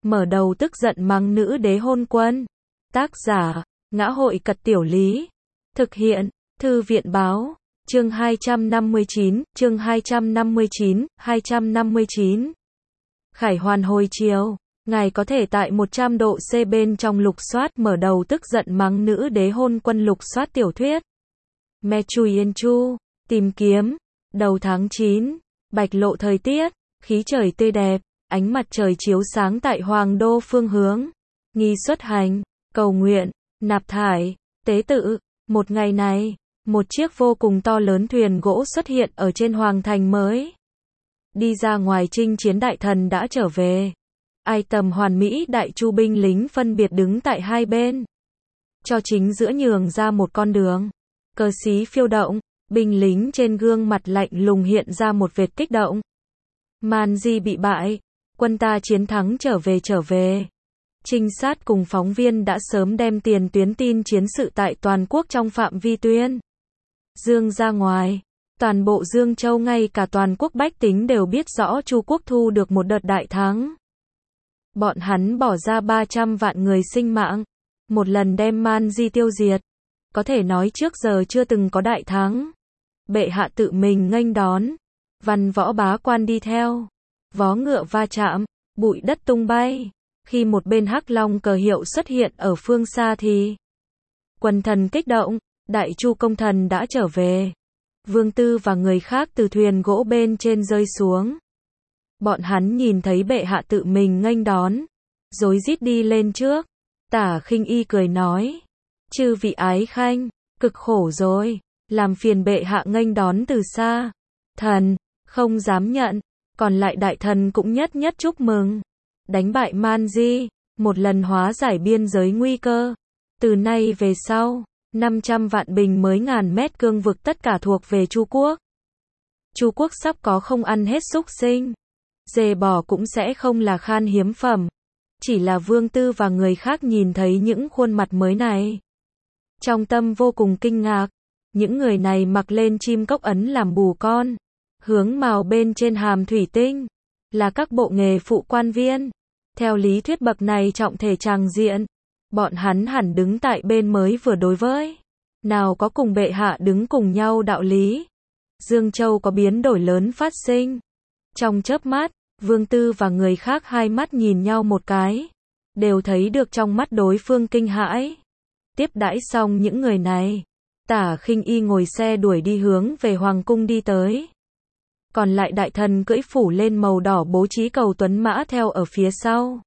mở đầu tức giận mắng nữ đế hôn quân. Tác giả, Ngã hội Cật Tiểu Lý. Thực hiện, Thư viện Báo. Chương 259, chương 259. Khải Hoàn hồi chiều. Ngài có thể tại 100 độ C bên trong lục soát mở đầu tức giận mắng nữ đế hôn quân lục soát tiểu thuyết. Me Chui Yên Chu. Tìm kiếm. Đầu tháng 9. Bạch lộ thời tiết. Khí trời tươi đẹp. Ánh mặt trời chiếu sáng tại Hoàng Đô phương hướng. Nghi xuất hành. Cầu nguyện. Nạp thải. Tế tự. Một ngày này, một chiếc vô cùng to lớn thuyền gỗ xuất hiện ở trên Hoàng Thành mới. Đi ra ngoài chinh chiến đại thần đã trở về. Ai tầm hoàn mỹ đại chu binh lính phân biệt đứng tại hai bên. Cho chính giữa nhường ra một con đường. Cờ xí phiêu động, binh lính trên gương mặt lạnh lùng hiện ra một vệt kích động. Man Di bị bại, quân ta chiến thắng trở về. Trinh sát cùng phóng viên đã sớm đem tiền tuyến tin chiến sự tại toàn quốc trong phạm vi tuyên dương ra ngoài. Toàn bộ Dương Châu ngay cả toàn quốc bách tính đều biết rõ Chu quốc thu được một đợt đại thắng. Bọn hắn bỏ ra 300 vạn người sinh mạng, một lần đem Man Di tiêu diệt. Có thể nói trước giờ chưa từng có đại thắng. Bệ hạ tự mình nghênh đón, văn võ bá quan đi theo, vó ngựa va chạm, bụi đất tung bay. Khi một bên hắc long cờ hiệu xuất hiện ở phương xa thì quần thần kích động, đại chu công thần đã trở về. Vương Tư và người khác từ thuyền gỗ bên trên rơi xuống. Bọn hắn nhìn thấy bệ hạ tự mình nghênh đón, rối rít đi lên trước. Tả Khinh Y cười nói: "Chư vị ái khanh, cực khổ rồi, làm phiền bệ hạ nghênh đón từ xa. Thần không dám nhận, còn lại đại thần cũng nhất nhất chúc mừng. Đánh bại Man Di, một lần hóa giải biên giới nguy cơ. Từ nay về sau, 500 vạn bình mới ngàn mét cương vực tất cả thuộc về Chu quốc. Chu quốc sắp có không ăn hết súc sinh. Dê bò cũng sẽ không là khan hiếm phẩm." Chỉ là Vương Tư và người khác nhìn thấy những khuôn mặt mới này, trong tâm vô cùng kinh ngạc. Những người này mặc lên chim cốc ấn làm bù con, hướng màu bên trên hàm thủy tinh, là các bộ nghề phụ quan viên. Theo lý thuyết bậc này trọng thể tràng diện, bọn hắn hẳn đứng tại bên mới vừa đối với. Nào có cùng bệ hạ đứng cùng nhau đạo lý. Dương Châu có biến đổi lớn phát sinh. Trong chớp mắt, Vương Tư và người khác hai mắt nhìn nhau một cái, đều thấy được trong mắt đối phương kinh hãi. Tiếp đãi xong những người này, Tả Khinh Y ngồi xe đuổi đi hướng về Hoàng cung đi tới. Còn lại đại thần cưỡi phủ lên màu đỏ bố trí cầu tuấn mã theo ở phía sau.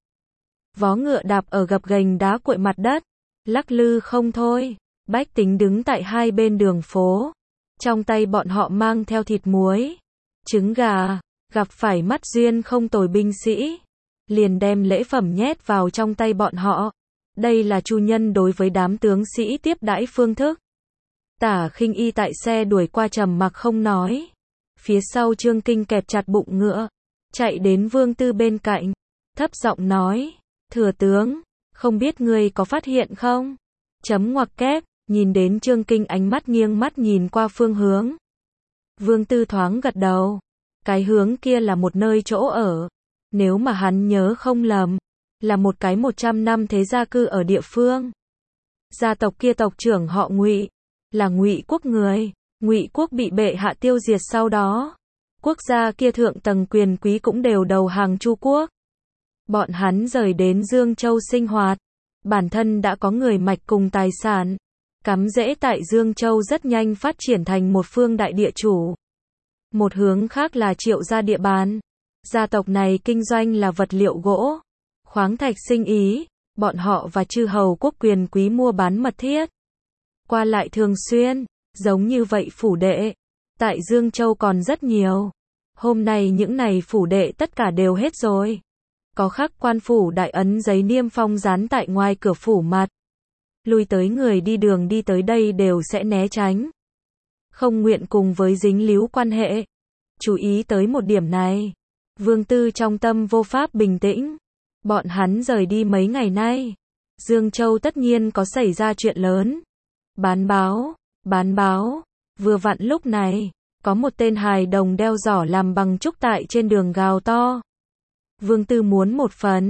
Vó ngựa đạp ở gập ghềnh đá cuội mặt đất, lắc lư không thôi. Bách tính đứng tại hai bên đường phố, trong tay bọn họ mang theo thịt muối, trứng gà. Gặp phải mắt duyên không tồi binh sĩ, liền đem lễ phẩm nhét vào trong tay bọn họ. Đây là chu nhân đối với đám tướng sĩ tiếp đãi phương thức. Tả Khinh Y tại xe đuổi qua trầm mặc không nói. Phía sau Trương Kinh kẹp chặt bụng ngựa, chạy đến Vương Tư bên cạnh, thấp giọng nói: "Thừa tướng, không biết ngươi có phát hiện không?" Chấm ngoặc kép, nhìn đến Trương Kinh ánh mắt nghiêng mắt nhìn qua phương hướng. Vương Tư thoáng gật đầu. Cái hướng kia là một nơi chỗ ở. Nếu mà hắn nhớ không lầm, là một cái 100 năm thế gia cư ở địa phương. Gia tộc kia tộc trưởng họ Ngụy, là Ngụy quốc người. Ngụy quốc bị bệ hạ tiêu diệt sau đó, quốc gia kia thượng tầng quyền quý cũng đều đầu hàng Chu quốc. Bọn hắn rời đến Dương Châu sinh hoạt, bản thân đã có người mạch cùng tài sản, cắm rễ tại Dương Châu rất nhanh phát triển thành một phương đại địa chủ. Một hướng khác là Triệu gia địa bàn. Gia tộc này kinh doanh là vật liệu gỗ, khoáng thạch sinh ý, bọn họ và chư hầu quốc quyền quý mua bán mật thiết, qua lại thường xuyên. Giống như vậy phủ đệ, tại Dương Châu còn rất nhiều. Hôm nay những này phủ đệ tất cả đều hết rồi. Có khắc quan phủ đại ấn giấy niêm phong dán tại ngoài cửa phủ mặt. Lui tới người đi đường đi tới đây đều sẽ né tránh, không nguyện cùng với dính líu quan hệ. Chú ý tới một điểm này, Vương Tư trong tâm vô pháp bình tĩnh. Bọn hắn rời đi mấy ngày nay, Dương Châu tất nhiên có xảy ra chuyện lớn. Bán báo. Vừa vặn lúc này, có một tên hài đồng đeo giỏ làm bằng trúc tại trên đường gào to: "Vương Tư muốn một phần."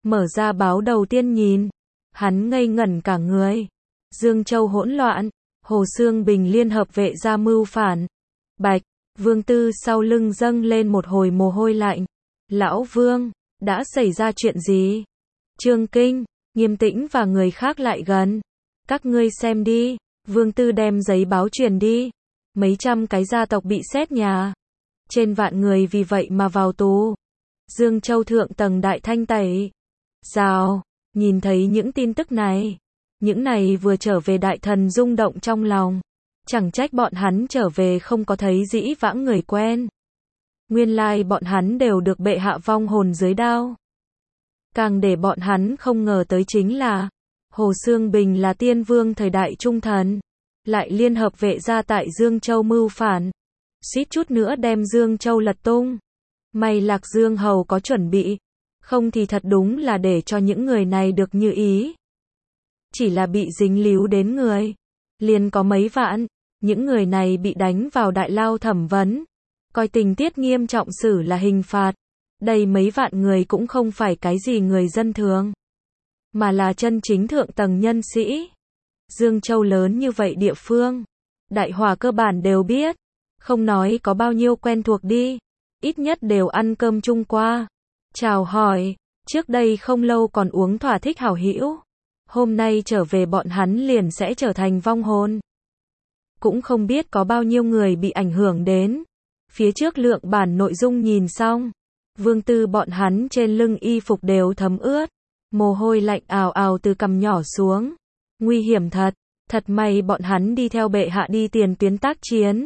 Mở ra báo đầu tiên nhìn, hắn ngây ngẩn cả người. Dương Châu hỗn loạn, Hồ Xương Bình liên hợp vệ gia mưu phản. Bạch, Vương Tư sau lưng dâng lên một hồi mồ hôi lạnh. Lão Vương, đã xảy ra chuyện gì? Trương Kinh, Nghiêm Tĩnh và người khác lại gần. Các ngươi xem đi. Vương Tư đem giấy báo truyền đi. Mấy trăm cái gia tộc bị xét nhà. Trên vạn người vì vậy mà vào tù. Dương Châu thượng tầng đại thanh tẩy. Rào, nhìn thấy những tin tức này. Những này vừa trở về đại thần rung động trong lòng. Chẳng trách bọn hắn trở về không có thấy dĩ vãng người quen. Nguyên lai bọn hắn đều được bệ hạ vong hồn dưới đao. Càng để bọn hắn không ngờ tới chính là Hồ Xương Bình là tiên vương thời đại trung thần, lại liên hợp vệ gia tại Dương Châu mưu phản, suýt chút nữa đem Dương Châu lật tung. May Lạc Dương Hầu có chuẩn bị, không thì thật đúng là để cho những người này được như ý. Chỉ là bị dính líu đến người, liền có mấy vạn, những người này bị đánh vào đại lao thẩm vấn, coi tình tiết nghiêm trọng xử là hình phạt. Đây mấy vạn người cũng không phải cái gì người dân thường, mà là chân chính thượng tầng nhân sĩ. Dương Châu lớn như vậy địa phương, đại hòa cơ bản đều biết, không nói có bao nhiêu quen thuộc đi, ít nhất đều ăn cơm chung qua, chào hỏi, trước đây không lâu còn uống thỏa thích hảo hữu, hôm nay trở về bọn hắn liền sẽ trở thành vong hồn. Cũng không biết có bao nhiêu người bị ảnh hưởng đến. Phía trước lượng bản nội dung nhìn xong, Vương Tư bọn hắn trên lưng y phục đều thấm ướt, mồ hôi lạnh ào ào từ cằm nhỏ xuống. Nguy hiểm thật, thật may bọn hắn đi theo bệ hạ đi tiền tuyến tác chiến.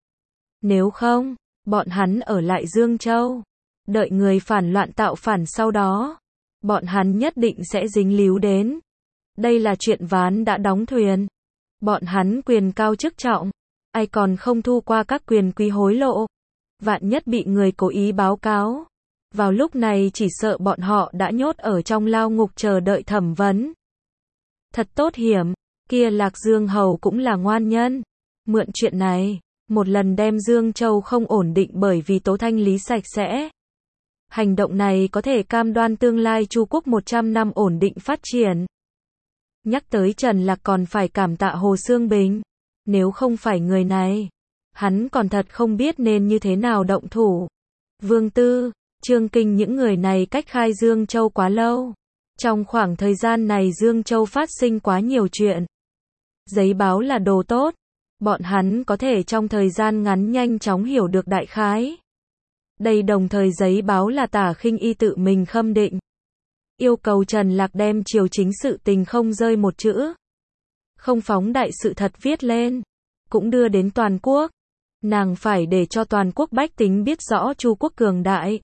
Nếu không, bọn hắn ở lại Dương Châu, đợi người phản loạn tạo phản sau đó, bọn hắn nhất định sẽ dính líu đến. Đây là chuyện ván đã đóng thuyền. Bọn hắn quyền cao chức trọng, ai còn không thu qua các quyền quý hối lộ. Vạn nhất bị người cố ý báo cáo. Vào lúc này chỉ sợ bọn họ đã nhốt ở trong lao ngục chờ đợi thẩm vấn. Thật tốt hiểm, kia Lạc Dương Hầu cũng là ngoan nhân. Mượn chuyện này, một lần đem Dương Châu không ổn định bởi vì tố thanh lý sạch sẽ. Hành động này có thể cam đoan tương lai Chu quốc 100 năm ổn định phát triển. Nhắc tới Trần Lạc còn phải cảm tạ Hồ Xương Bình. Nếu không phải người này, hắn còn thật không biết nên như thế nào động thủ. Vương Tư, Trương Kinh những người này cách khai Dương Châu quá lâu. Trong khoảng thời gian này Dương Châu phát sinh quá nhiều chuyện. Giấy báo là đồ tốt. Bọn hắn có thể trong thời gian ngắn nhanh chóng hiểu được đại khái. Đây đồng thời giấy báo là Tả Khinh Y tự mình khâm định. Yêu cầu Trần Lạc đem triều chính sự tình không rơi một chữ. Không phóng đại sự thật viết lên. Cũng đưa đến toàn quốc. Nàng phải để cho toàn quốc bách tính biết rõ Chu quốc cường đại.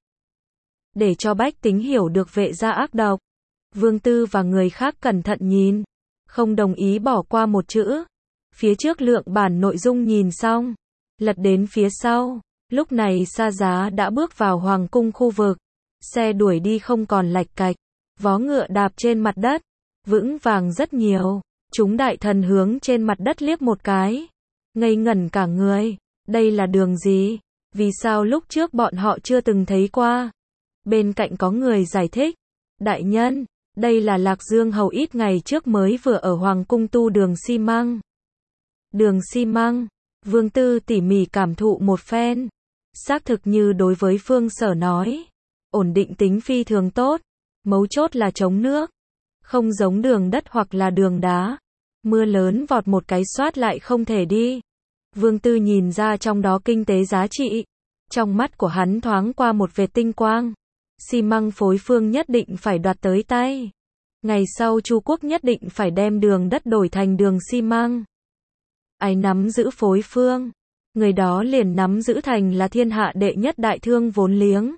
Để cho bách tính hiểu được vệ gia ác độc. Vương Tư và người khác cẩn thận nhìn. Không đồng ý bỏ qua một chữ. Phía trước lượng bản nội dung nhìn xong. Lật đến phía sau. Lúc này Sa Giá đã bước vào hoàng cung khu vực. Xe đuổi đi không còn lạch cạch. Vó ngựa đạp trên mặt đất. Vững vàng rất nhiều. Chúng đại thần hướng trên mặt đất liếc một cái. Ngây ngẩn cả người. Đây là đường gì? Vì sao lúc trước bọn họ chưa từng thấy qua? Bên cạnh có người giải thích. Đại nhân, đây là Lạc Dương Hầu ít ngày trước mới vừa ở Hoàng cung tu đường xi măng. Đường xi măng. Vương Tư tỉ mỉ cảm thụ một phen. Xác thực như đối với Phương Sở nói. Ổn định tính phi thường tốt. Mấu chốt là chống nước. Không giống đường đất hoặc là đường đá. Mưa lớn vọt một cái xoát lại không thể đi. Vương Tư nhìn ra trong đó kinh tế giá trị. Trong mắt của hắn thoáng qua một vệt tinh quang. Xi măng phối phương nhất định phải đoạt tới tay. Ngày sau Chu quốc nhất định phải đem đường đất đổi thành đường xi măng. Ai nắm giữ phối phương, người đó liền nắm giữ thành là thiên hạ đệ nhất đại thương vốn liếng.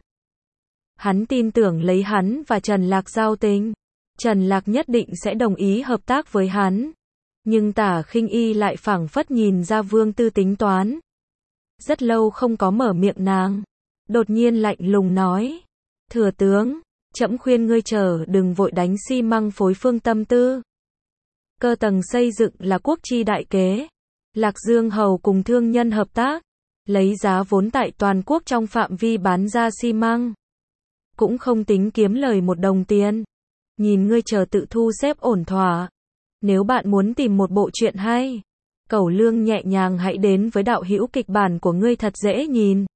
Hắn tin tưởng lấy hắn và Trần Lạc giao tình, Trần Lạc nhất định sẽ đồng ý hợp tác với hắn. Nhưng Tả Khinh Y lại phảng phất nhìn ra Vương Tư tính toán. Rất lâu không có mở miệng nàng. Đột nhiên lạnh lùng nói. Thừa tướng, trẫm khuyên ngươi chờ đừng vội đánh xi măng phối phương tâm tư. Cơ tầng xây dựng là quốc chi đại kế. Lạc Dương Hầu cùng thương nhân hợp tác. Lấy giá vốn tại toàn quốc trong phạm vi bán ra xi măng. Cũng không tính kiếm lời một đồng tiền. nhìn ngươi chờ tự thu xếp ổn thỏa. Nếu bạn muốn tìm một bộ truyện hay, cẩu lương nhẹ nhàng hãy đến với đạo hữu kịch bản của ngươi thật dễ nhìn.